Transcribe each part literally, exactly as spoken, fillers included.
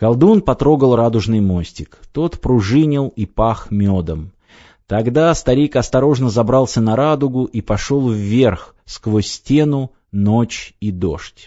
Колдун потрогал радужный мостик. Тот пружинил и пах медом. Тогда старик осторожно забрался на радугу и пошел вверх, сквозь стену, ночь и дождь.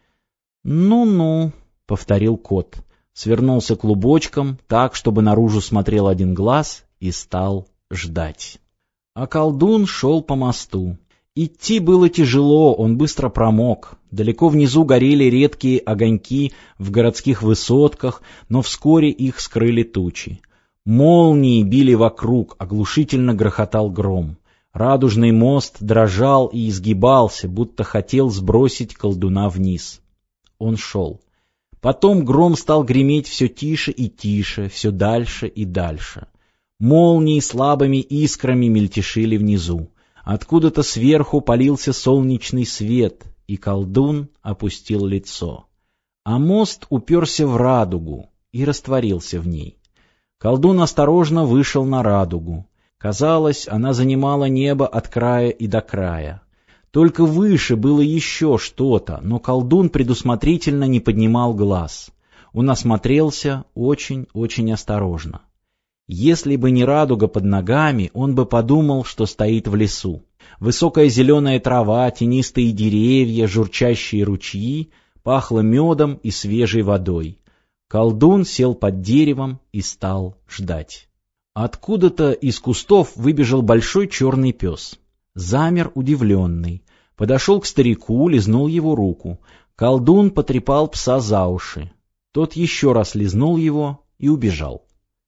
«Ну-ну», — повторил кот, свернулся клубочком так, чтобы наружу смотрел один глаз, и стал ждать. А колдун шел по мосту. Идти было тяжело, он быстро промок. Далеко внизу горели редкие огоньки в городских высотках, но вскоре их скрыли тучи. Молнии били вокруг, оглушительно грохотал гром. Радужный мост дрожал и изгибался, будто хотел сбросить колдуна вниз. Он шел. Потом гром стал греметь все тише и тише, все дальше и дальше. Молнии слабыми искрами мельтешили внизу. Откуда-то сверху палился солнечный свет, и колдун опустил лицо. А мост уперся в радугу и растворился в ней. Колдун осторожно вышел на радугу. Казалось, она занимала небо от края и до края. Только выше было еще что-то, но колдун предусмотрительно не поднимал глаз. Он осмотрелся очень-очень осторожно. Если бы не радуга под ногами, он бы подумал, что стоит в лесу. Высокая зеленая трава, тенистые деревья, журчащие ручьи, пахло медом и свежей водой. Колдун сел под деревом и стал ждать. Откуда-то из кустов выбежал большой черный пес. Замер удивленный. Подошел к старику, лизнул его руку. Колдун потрепал пса за уши. Тот еще раз лизнул его и убежал.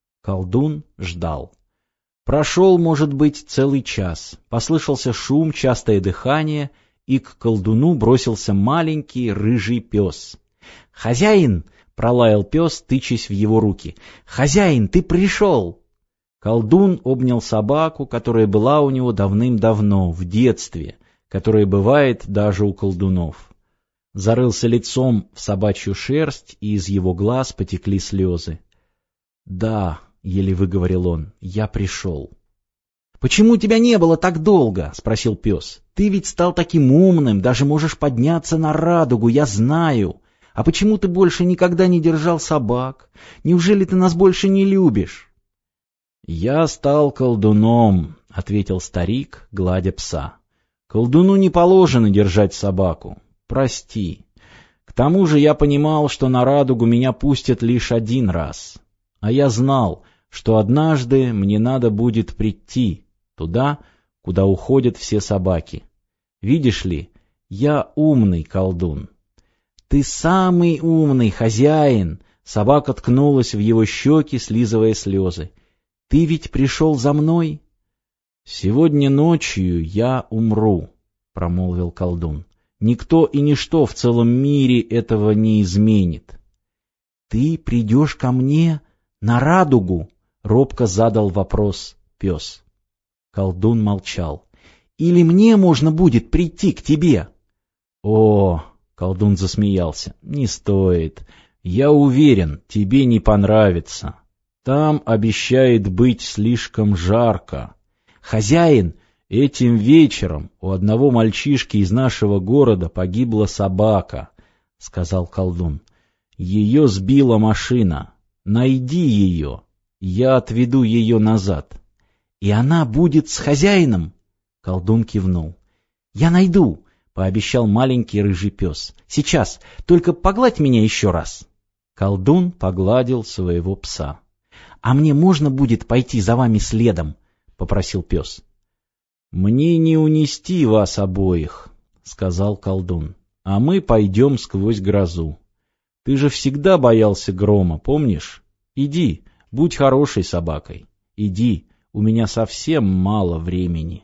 Колдун ждал. Прошел, может быть, целый час. Послышался шум, частое дыхание, и к колдуну бросился маленький рыжий пес. «Хозяин!» — пролаял пес, тычась в его руки. «Хозяин, ты пришел!» Колдун обнял собаку, которая была у него давным-давно, в детстве, которая бывает даже у колдунов. Зарылся лицом в собачью шерсть, и из его глаз потекли слезы. «Да», — еле выговорил он, — «я пришел». «Почему тебя не было так долго?» — спросил пес. «Ты ведь стал таким умным, даже можешь подняться на радугу, я знаю. А почему ты больше никогда не держал собак? Неужели ты нас больше не любишь?» «Я стал колдуном», — ответил старик, гладя пса. «Колдуну не положено держать собаку. Прости. К тому же я понимал, что на радугу меня пустят лишь один раз. А я знал, что однажды мне надо будет прийти туда, куда уходят все собаки. Видишь ли, я умный колдун». «Ты самый умный, хозяин!» Собака ткнулась в его щеки, слизывая слезы. «Ты ведь пришел за мной?» «Сегодня ночью я умру», — промолвил колдун. «Никто и ничто в целом мире этого не изменит». «Ты придешь ко мне на радугу?» — робко задал вопрос пес. Колдун молчал. «Или мне можно будет прийти к тебе?» «О!» — колдун засмеялся. «Не стоит. Я уверен, тебе не понравится. Там обещает быть слишком жарко. Хозяин, этим вечером у одного мальчишки из нашего города погибла собака», — сказал колдун. «Ее сбила машина. Найди ее, я отведу ее назад». «И она будет с хозяином?» Колдун кивнул. «Я найду», — пообещал маленький рыжий пес. «Сейчас, только погладь меня еще раз». Колдун погладил своего пса. «А мне можно будет пойти за вами следом?» — попросил пес. «Мне не унести вас обоих», — сказал колдун. «А мы пойдем сквозь грозу. Ты же всегда боялся грома, помнишь? Иди, будь хорошей собакой. Иди, у меня совсем мало времени».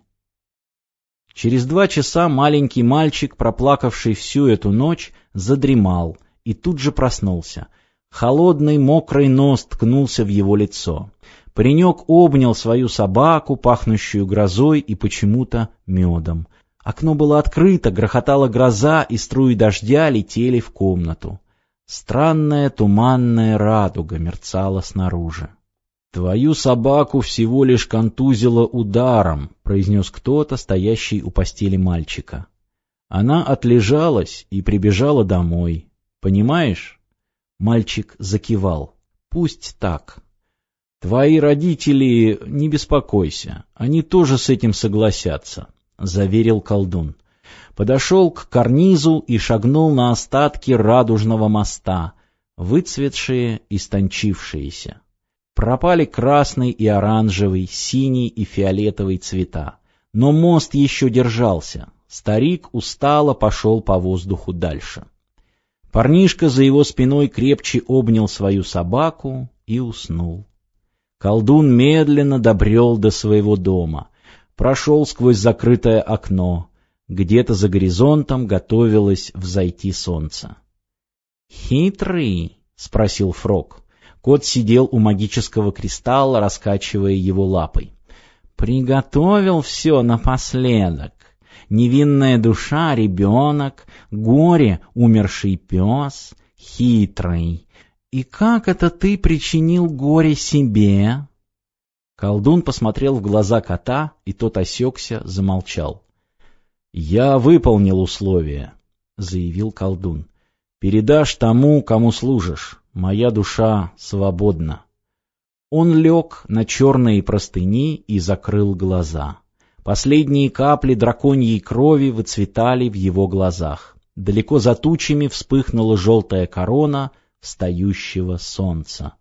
Через два часа маленький мальчик, проплакавший всю эту ночь, задремал и тут же проснулся. Холодный мокрый нос ткнулся в его лицо. Паренек обнял свою собаку, пахнущую грозой и почему-то медом. Окно было открыто, грохотала гроза, и струи дождя летели в комнату. Странная туманная радуга мерцала снаружи. «Твою собаку всего лишь контузило ударом», — произнес кто-то, стоящий у постели мальчика. «Она отлежалась и прибежала домой. Понимаешь? Мальчик закивал. «Пусть так. Твои родители, не беспокойся, они тоже с этим согласятся», — заверил колдун. Подошел к карнизу и шагнул на остатки радужного моста, выцветшие, истончившиеся. Пропали красный и оранжевый, синий и фиолетовый цвета. Но мост еще держался. Старик устало пошел по воздуху дальше. Парнишка за его спиной крепче обнял свою собаку и уснул. Колдун медленно добрел до своего дома, прошел сквозь закрытое окно. Где-то за горизонтом готовилось взойти солнце. «Хитрый?» — спросил Фрог. Кот сидел у магического кристалла, раскачивая его лапой. «Приготовил все напоследок. Невинная душа — ребенок, горе — умерший пес, хитрый. И как это ты причинил горе себе?» Колдун посмотрел в глаза кота, и тот осекся, замолчал. «Я выполнил условие», — заявил колдун. «Передашь тому, кому служишь. Моя душа свободна». Он лег на черные простыни и закрыл глаза. Последние капли драконьей крови выцветали в его глазах. Далеко за тучами вспыхнула желтая корона встающего солнца.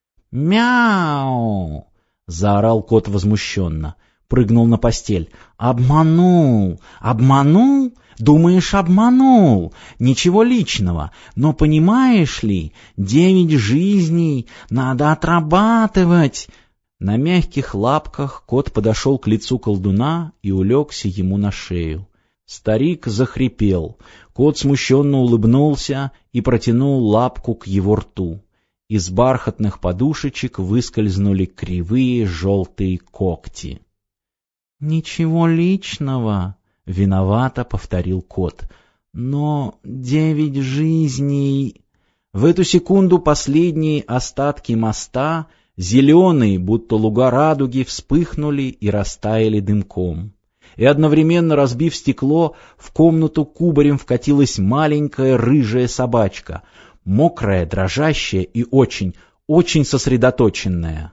«Мяу!» — заорал кот возмущенно. Прыгнул на постель. «Обманул! Обманул? Думаешь, обманул? Ничего личного. Но понимаешь ли, девять жизней надо отрабатывать!» На мягких лапках кот подошел к лицу колдуна и улегся ему на шею. Старик захрипел. Кот смущенно улыбнулся и протянул лапку к его рту. Из бархатных подушечек выскользнули кривые желтые когти. «Ничего личного», — виновато повторил кот. «Но девять жизней...» В эту секунду последние остатки моста, зеленые, будто луга радуги, вспыхнули и растаяли дымком. И одновременно, разбив стекло, в комнату кубарем вкатилась маленькая рыжая собачка, мокрая, дрожащая и очень, очень сосредоточенная.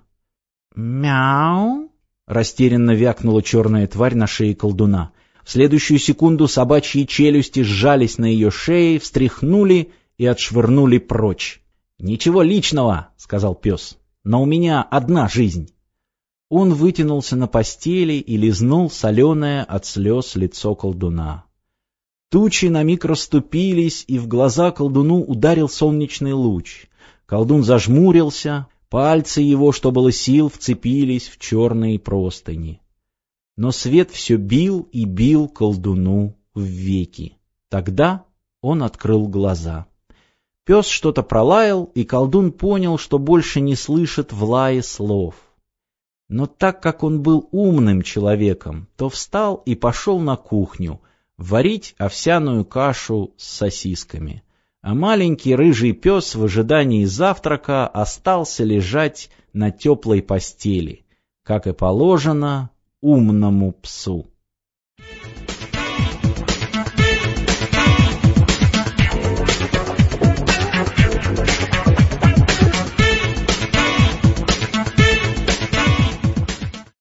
«Мяу!» — растерянно вякнула черная тварь на шее колдуна. В следующую секунду собачьи челюсти сжались на ее шее, встряхнули и отшвырнули прочь. «Ничего личного», — сказал пес, — «но у меня одна жизнь». Он вытянулся на постели и лизнул соленое от слез лицо колдуна. Тучи на миг расступились, и в глаза колдуну ударил солнечный луч. Колдун зажмурился, пальцы его, что было сил, вцепились в черные простыни. Но свет все бил и бил колдуну в веки. Тогда он открыл глаза. Пес что-то пролаял, и колдун понял, что больше не слышит в лае слов. Но так как он был умным человеком, то встал и пошел на кухню варить овсяную кашу с сосисками. А маленький рыжий пес в ожидании завтрака остался лежать на теплой постели, как и положено умному псу.